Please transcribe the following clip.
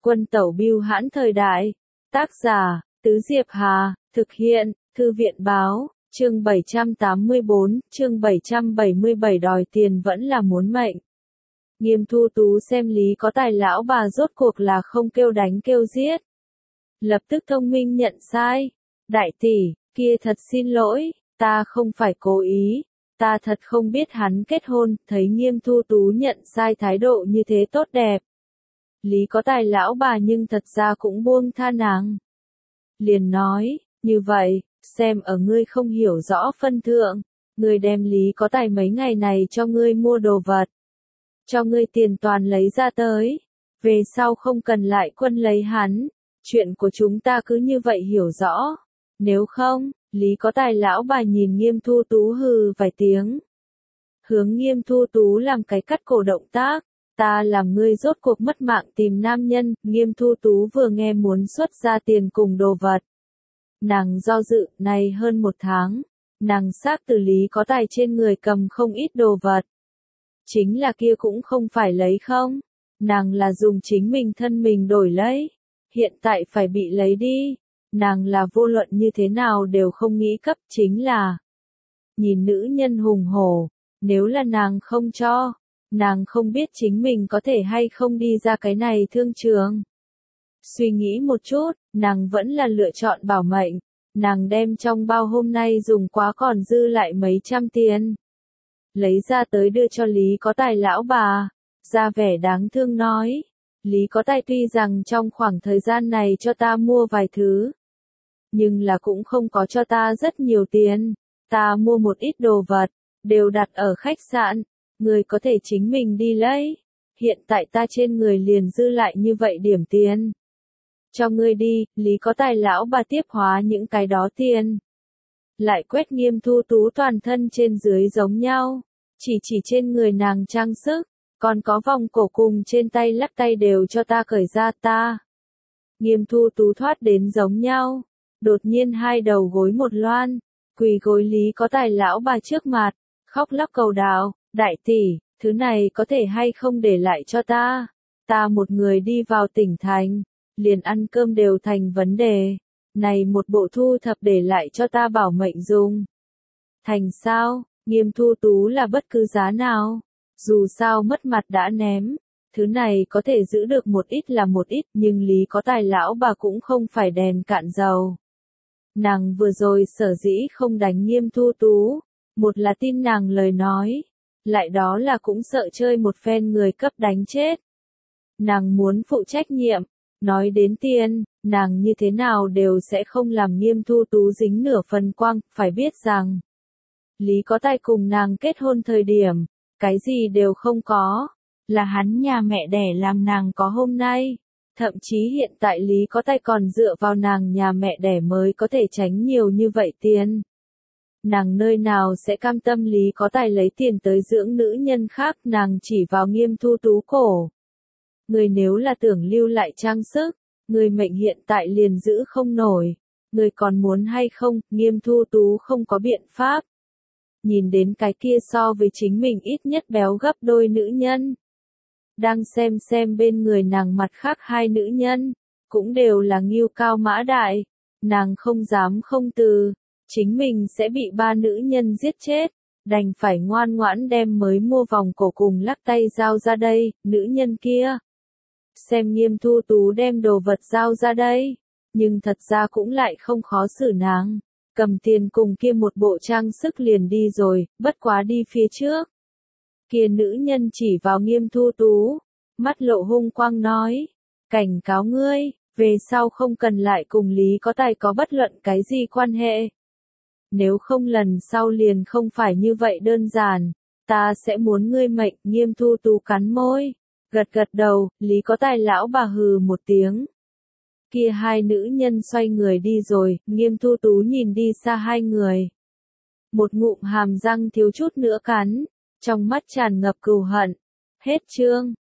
Quân tẩu bưu hãn thời đại. Tác giả, Tứ Diệp Hà, thực hiện, Thư viện báo, chương 784, chương 777 đòi tiền vẫn là muốn mệnh. Nghiêm Thu Tú xem Lý Có Tài lão bà rốt cuộc là không kêu đánh kêu giết. Lập tức thông minh nhận sai. Đại tỷ, kia thật xin lỗi, ta không phải cố ý, ta thật không biết hắn kết hôn, thấy Nghiêm Thu Tú nhận sai thái độ như thế tốt đẹp. Lý Có Tài lão bà nhưng thật ra cũng buông tha nàng. Liền nói, như vậy, xem ở ngươi không hiểu rõ phân thượng, ngươi đem Lý Có Tài mấy ngày này cho ngươi mua đồ vật. Cho ngươi tiền toàn lấy ra tới, về sau không cần lại quân lấy hắn, chuyện của chúng ta cứ như vậy hiểu rõ, nếu không, Lý Có Tài lão bà nhìn Nghiêm Thu Tú hừ vài tiếng. Hướng Nghiêm Thu Tú làm cái cắt cổ động tác, ta làm ngươi rốt cuộc mất mạng tìm nam nhân, Nghiêm Thu Tú vừa nghe muốn xuất ra tiền cùng đồ vật. Nàng do dự, này hơn 1 tháng, nàng xác từ Lý Có Tài trên người cầm không ít đồ vật. Chính là kia cũng không phải lấy không, nàng là dùng chính mình thân mình đổi lấy, hiện tại phải bị lấy đi, nàng là vô luận như thế nào đều không nghĩ cấp, chính là nhìn nữ nhân hùng hổ, nếu là nàng không cho, nàng không biết chính mình có thể hay không đi ra cái này thương trường. Suy nghĩ một chút, nàng vẫn là lựa chọn bảo mệnh, nàng đem trong bao hôm nay dùng quá còn dư lại mấy trăm tiền. Lấy ra tới đưa cho Lý Có Tài lão bà, ra vẻ đáng thương nói, Lý Có Tài tuy rằng trong khoảng thời gian này cho ta mua vài thứ, nhưng là cũng không có cho ta rất nhiều tiền, ta mua một ít đồ vật, đều đặt ở khách sạn, người có thể chính mình đi lấy, hiện tại ta trên người liền dư lại như vậy điểm tiền. Cho ngươi đi, Lý Có Tài lão bà tiếp hóa những cái đó tiền. Lại quét Nghiêm Thu Tú toàn thân trên dưới giống nhau, chỉ trên người nàng trang sức, còn có vòng cổ cùng trên tay lắc tay đều cho ta cởi ra ta. Nghiêm Thu Tú thoát đến giống nhau, đột nhiên hai đầu gối một loan, quỳ gối Lý Có Tài lão bà trước mặt, khóc lóc cầu đạo, đại tỷ, thứ này có thể hay không để lại cho ta một người đi vào tỉnh thành, liền ăn cơm đều thành vấn đề, này một bộ thu thập để lại cho ta bảo mệnh dùng. Thành sao, Nghiêm Thu Tú là bất cứ giá nào, dù sao mất mặt đã ném, thứ này có thể giữ được một ít là một ít, nhưng Lý Có Tài lão bà cũng không phải đèn cạn dầu. Nàng vừa rồi sở dĩ không đánh Nghiêm Thu Tú, một là tin nàng lời nói, lại đó là cũng sợ chơi một phen người cấp đánh chết. Nàng muốn phụ trách nhiệm, nói đến tiền, nàng như thế nào đều sẽ không làm Nghiêm Thu Tú dính nửa phần quang, phải biết rằng Lý Có Tài cùng nàng kết hôn thời điểm, cái gì đều không có, là hắn nhà mẹ đẻ làm nàng có hôm nay, thậm chí hiện tại Lý Có Tài còn dựa vào nàng nhà mẹ đẻ mới có thể tránh nhiều như vậy tiền. Nàng nơi nào sẽ cam tâm Lý Có Tài lấy tiền tới dưỡng nữ nhân khác, nàng chỉ vào Nghiêm Thu Tú cổ. Người nếu là tưởng lưu lại trang sức, người mệnh hiện tại liền giữ không nổi, người còn muốn hay không, Nghiêm Thu Tú không có biện pháp. Nhìn đến cái kia so với chính mình ít nhất béo gấp đôi nữ nhân. Đang xem bên người nàng mặt khác hai nữ nhân, cũng đều là ngưu cao mã đại, nàng không dám không từ, chính mình sẽ bị 3 nữ nhân giết chết, đành phải ngoan ngoãn đem mới mua vòng cổ cùng lắc tay giao ra đây, nữ nhân kia. Xem Nghiêm Thu Tú đem đồ vật giao ra đây, nhưng thật ra cũng lại không khó xử nàng. Cầm tiền cùng kia một bộ trang sức liền đi rồi, bất quá đi phía trước. Kia nữ nhân chỉ vào Nghiêm Thu Tú, mắt lộ hung quang nói, cảnh cáo ngươi, về sau không cần lại cùng Lý Có Tài có bất luận cái gì quan hệ. Nếu không lần sau liền không phải như vậy đơn giản, ta sẽ muốn ngươi mệnh. Nghiêm Thu Tú cắn môi, gật đầu, Lý Có Tài lão bà hừ một tiếng. Kia hai nữ nhân xoay người đi rồi, Nghiêm Thu Tú nhìn đi xa hai người. Một ngụm hàm răng thiếu chút nữa cắn, trong mắt tràn ngập cừu hận. Hết chương.